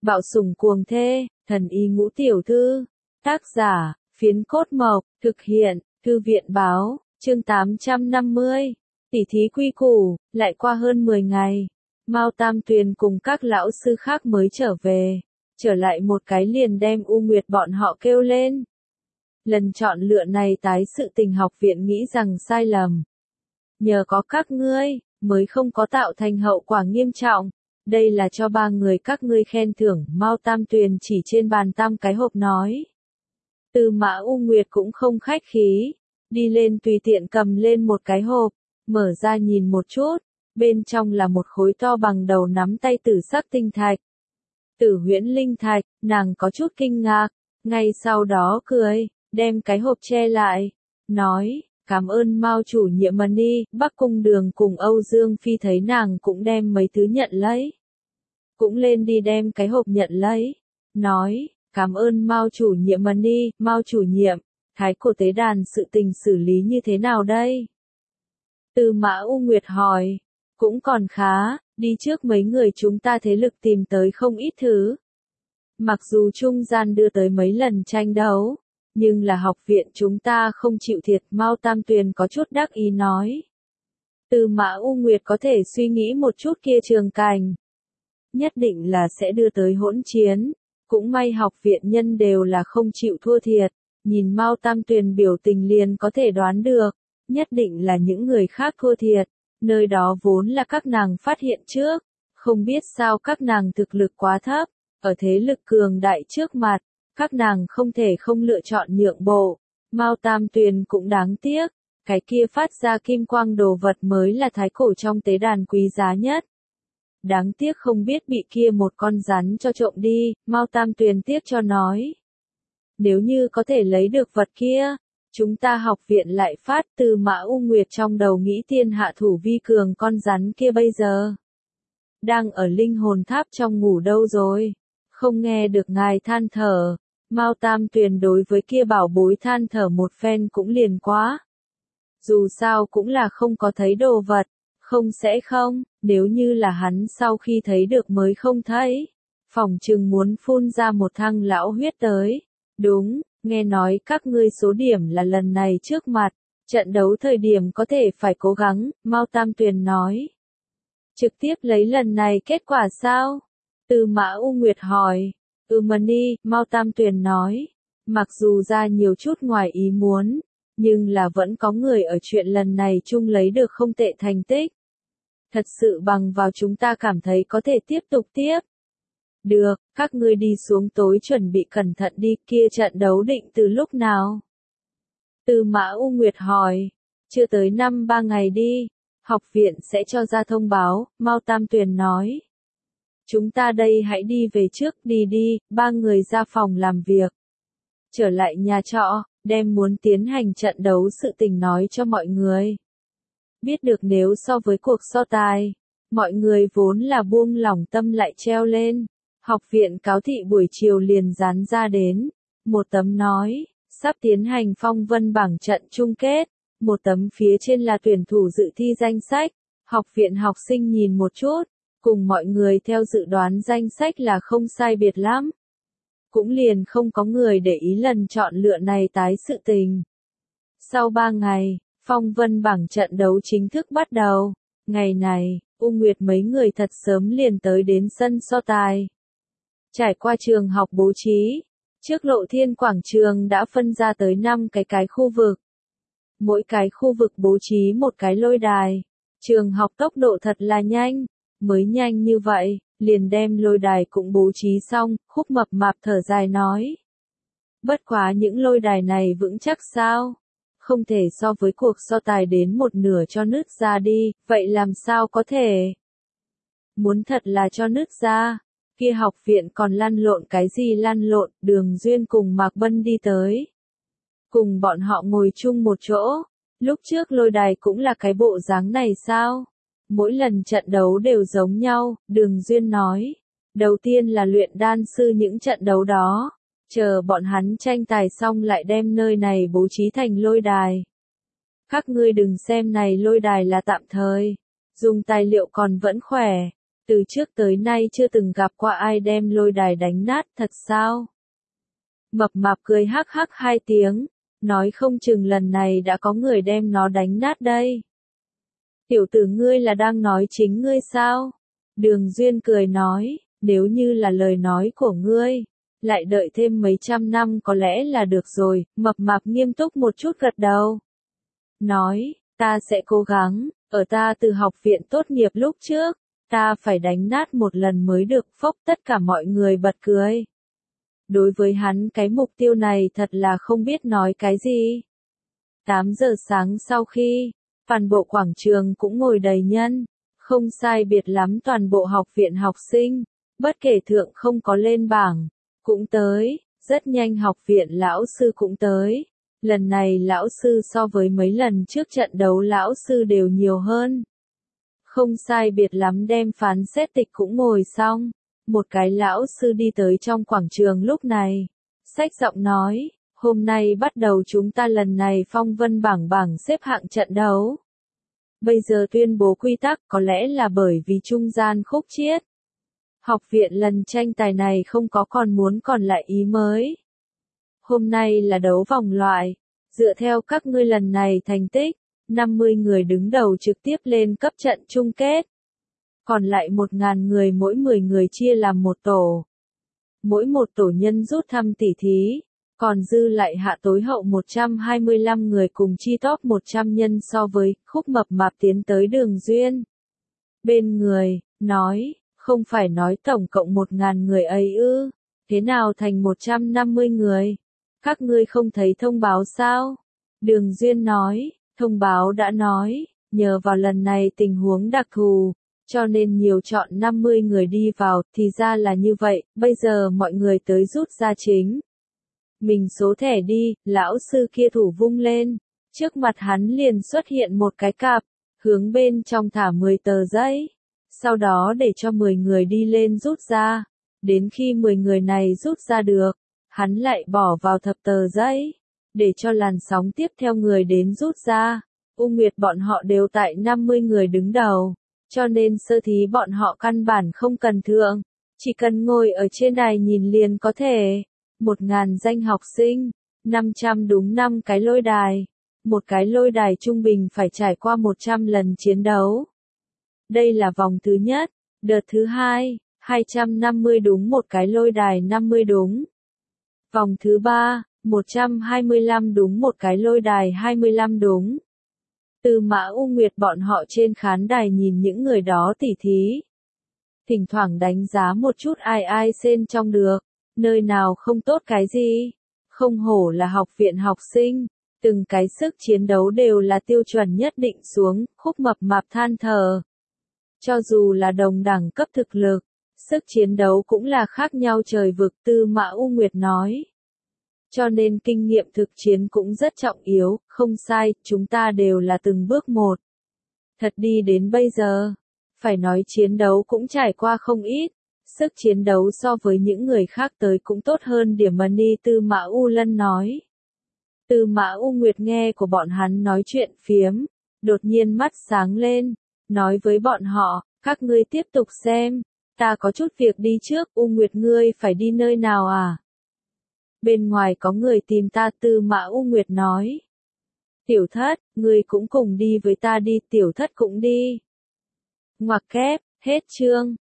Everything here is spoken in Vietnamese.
Bạo sủng cuồng thê, thần y ngũ tiểu thư. Tác giả, Phiến Cốt Mộc, thực hiện, Thư viện báo, chương 850. Tỉ thí quy củ, lại qua hơn 10 ngày. Mao Tam Tuyền cùng các lão sư khác mới trở về. Trở lại một cái liền đem U Nguyệt bọn họ kêu lên. Lần chọn lựa này tái sự tình học viện nghĩ rằng sai lầm. Nhờ có các ngươi, mới không có tạo thành hậu quả nghiêm trọng. Đây là cho 3 người các ngươi khen thưởng. Mao Tam Tuyền chỉ trên bàn tam cái hộp nói. Tư Mã U Nguyệt cũng không khách khí. Đi lên tùy tiện cầm lên một cái hộp. Mở ra nhìn một chút. Bên trong là một khối to bằng đầu nắm tay tử sắc tinh thạch. Tử huyễn linh thạch, nàng có chút kinh ngạc. Ngay sau đó cười, đem cái hộp che lại. Nói, cảm ơn Mao chủ nhiệm Mani. Bắc Cung Đường cùng Âu Dương Phi thấy nàng cũng đem mấy thứ nhận lấy. Cũng lên đi đem cái hộp nhận lấy. Nói, cảm ơn Mao chủ nhiệm Mani. Mao chủ nhiệm, Thái Cổ Tế Đàn sự tình xử lý như thế nào đây? Tư Mã U Nguyệt hỏi. Cũng còn khá, đi trước mấy người chúng ta thế lực tìm tới không ít thứ. Mặc dù trung gian đưa tới mấy lần tranh đấu, nhưng là học viện chúng ta không chịu thiệt. Mao Tam Tuyền có chút đắc ý nói. Tư Mã U Nguyệt có thể suy nghĩ một chút kia trường cảnh. Nhất định là sẽ đưa tới hỗn chiến. Cũng may học viện nhân đều là không chịu thua thiệt. Nhìn Mao Tam Tuyền biểu tình liền có thể đoán được. Nhất định là những người khác thua thiệt. Nơi đó vốn là các nàng phát hiện trước. Không biết sao các nàng thực lực quá thấp. Ở thế lực cường đại trước mặt. Các nàng không thể không lựa chọn nhượng bộ. Mao Tam Tuyền cũng đáng tiếc. Cái kia phát ra kim quang đồ vật mới là thái cổ trong tế đàn quý giá nhất. Đáng tiếc không biết bị kia một con rắn cho trộm đi. Mao Tam Tuyền tiếc cho nói. Nếu như có thể lấy được vật kia, chúng ta học viện lại phát. Tư Mã U Nguyệt trong đầu nghĩ thiên hạ thủ vi cường con rắn kia bây giờ. Đang ở linh hồn tháp trong ngủ đâu rồi. Không nghe được ngài than thở. Mao Tam Tuyền đối với kia bảo bối than thở một phen cũng liền quá. Dù sao cũng là không có thấy đồ vật. Không sẽ không, nếu như là hắn sau khi thấy được mới không thấy. Phỏng chừng muốn phun ra một thăng lão huyết tới. Đúng, nghe nói các ngươi số điểm là lần này trước mặt. Trận đấu thời điểm có thể phải cố gắng, Mao Tam Tuyền nói. Trực tiếp lấy lần này kết quả sao? Tư Mã U Nguyệt hỏi. Mani, Mao Tam Tuyền nói. Mặc dù ra nhiều chút ngoài ý muốn, nhưng là vẫn có người ở chuyện lần này chung lấy được không tệ thành tích. Thật sự bằng vào chúng ta cảm thấy có thể tiếp tục tiếp. Được, các ngươi đi xuống tối chuẩn bị cẩn thận đi. Kia trận đấu định từ lúc nào? Tư Mã U Nguyệt hỏi. Chưa tới 5-3 ngày đi. Học viện sẽ cho ra thông báo. Mao Tam Tuyền nói. Chúng ta đây hãy đi về trước. Đi đi. 3 người ra phòng làm việc. Trở lại nhà trọ, đem muốn tiến hành trận đấu sự tình nói cho mọi người. Biết được nếu so với cuộc so tài, mọi người vốn là buông lỏng tâm lại treo lên. Học viện cáo thị buổi chiều liền dán ra đến. Một tấm nói, sắp tiến hành phong vân bảng trận chung kết. Một tấm phía trên là tuyển thủ dự thi danh sách. Học viện học sinh nhìn một chút, cùng mọi người theo dự đoán danh sách là không sai biệt lắm. Cũng liền không có người để ý lần chọn lựa này tái sự tình. Sau 3 ngày, phong vân bảng trận đấu chính thức bắt đầu. Ngày này, U Nguyệt mấy người thật sớm liền tới đến sân so tài. Trải qua trường học bố trí, trước Lộ Thiên quảng trường đã phân ra tới 5 cái khu vực. Mỗi cái khu vực bố trí một cái lôi đài. Trường học tốc độ thật là nhanh, mới nhanh như vậy, liền đem lôi đài cũng bố trí xong. Khúc Mập Mạp thở dài nói. Bất quá những lôi đài này vững chắc sao? Không thể so với cuộc so tài đến một nửa cho nứt ra đi, vậy làm sao có thể? Muốn thật là cho nứt ra, kia học viện còn lăn lộn cái gì lăn lộn. Đường Duyên cùng Mạc Bân đi tới. Cùng bọn họ ngồi chung một chỗ. Lúc trước lôi đài cũng là cái bộ dáng này sao? Mỗi lần trận đấu đều giống nhau, Đường Duyên nói. Đầu tiên là luyện đan sư những trận đấu đó. Chờ bọn hắn tranh tài xong lại đem nơi này bố trí thành lôi đài. Các ngươi đừng xem này lôi đài là tạm thời. Dùng tài liệu còn vẫn khỏe. Từ trước tới nay chưa từng gặp qua ai đem lôi đài đánh nát thật sao? Mập mạp cười hắc hắc hai tiếng, nói không chừng lần này đã có người đem nó đánh nát đây. Tiểu tử ngươi là đang nói chính ngươi sao? Đường Duyên cười nói, nếu như là lời nói của ngươi, lại đợi thêm mấy trăm năm có lẽ là được rồi, mập mạp nghiêm túc một chút gật đầu. Nói, ta sẽ cố gắng, ở ta từ học viện tốt nghiệp lúc trước, ta phải đánh nát một lần mới được, phốc tất cả mọi người bật cười. Đối với hắn cái mục tiêu này thật là không biết nói cái gì. 8 giờ sáng sau khi, toàn bộ quảng trường cũng ngồi đầy nhân, không sai biệt lắm toàn bộ học viện học sinh, bất kể thượng không có lên bảng, cũng tới, rất nhanh học viện lão sư cũng tới. Lần này lão sư so với mấy lần trước trận đấu lão sư đều nhiều hơn. Không sai biệt lắm đem phán xét tịch cũng ngồi xong. Một cái lão sư đi tới trong quảng trường lúc này. Xách giọng nói, hôm nay bắt đầu chúng ta lần này phong vân bảng xếp hạng trận đấu. Bây giờ tuyên bố quy tắc có lẽ là bởi vì trung gian khúc chiết. Học viện lần tranh tài này không có còn lại ý mới. Hôm nay là đấu vòng loại. Dựa theo các ngươi lần này thành tích, 50 người đứng đầu trực tiếp lên cấp trận chung kết. Còn lại 1.000 người mỗi 10 người chia làm một tổ. Mỗi một tổ nhân rút thăm tỉ thí, còn dư lại hạ tối hậu 125 người cùng chi top 100 nhân so với khúc mập mạp tiến tới Đường Duyên. Bên người, nói, không phải nói tổng cộng 1.000 người ấy ư, thế nào thành 150 người? Các ngươi không thấy thông báo sao? Đường Duyên nói, thông báo đã nói, nhờ vào lần này tình huống đặc thù, cho nên nhiều chọn 50 người đi vào, thì ra là như vậy, bây giờ mọi người tới rút ra chính. Mình số thẻ đi, lão sư kia thủ vung lên, trước mặt hắn liền xuất hiện một cái cặp, hướng bên trong thả 10 tờ giấy, sau đó để cho 10 người đi lên rút ra, đến khi 10 người này rút ra được, hắn lại bỏ vào thập tờ giấy, để cho làn sóng tiếp theo người đến rút ra. U Nguyệt bọn họ đều tại 50 người đứng đầu, cho nên sơ thí bọn họ căn bản không cần thượng, chỉ cần ngồi ở trên đài nhìn liền có thể. 1.000 danh học sinh, 500 đúng 5 cái lôi đài, một cái lôi đài trung bình phải trải qua 100 lần chiến đấu. Đây là vòng thứ nhất, đợt thứ hai, 250 đúng một cái lôi đài 50 đúng. Vòng thứ ba, 125 đúng một cái lôi đài 25 đúng. Từ Mã U Nguyệt bọn họ trên khán đài nhìn những người đó tỉ thí. Thỉnh thoảng đánh giá một chút ai xên trong được, nơi nào không tốt cái gì. Không hổ là học viện học sinh, từng cái sức chiến đấu đều là tiêu chuẩn nhất định xuống, khúc mập mạp than thở. Cho dù là đồng đẳng cấp thực lực, sức chiến đấu cũng là khác nhau trời vực, Tư Mã U Nguyệt nói. Cho nên kinh nghiệm thực chiến cũng rất trọng yếu, không sai, chúng ta đều là từng bước một. Thật đi đến bây giờ, phải nói chiến đấu cũng trải qua không ít, sức chiến đấu so với những người khác tới cũng tốt hơn điểm Mani. Tư Mã U Lân nói. Tư Mã U Nguyệt nghe của bọn hắn nói chuyện phiếm, đột nhiên mắt sáng lên, nói với bọn họ, các ngươi tiếp tục xem, ta có chút việc đi trước. U Nguyệt ngươi phải đi nơi nào à? Bên ngoài có người tìm ta. Tư Mã U Nguyệt nói. Tiểu Thất, ngươi cũng cùng đi với ta đi. Tiểu Thất cũng đi. Ngoặc kép, hết chương.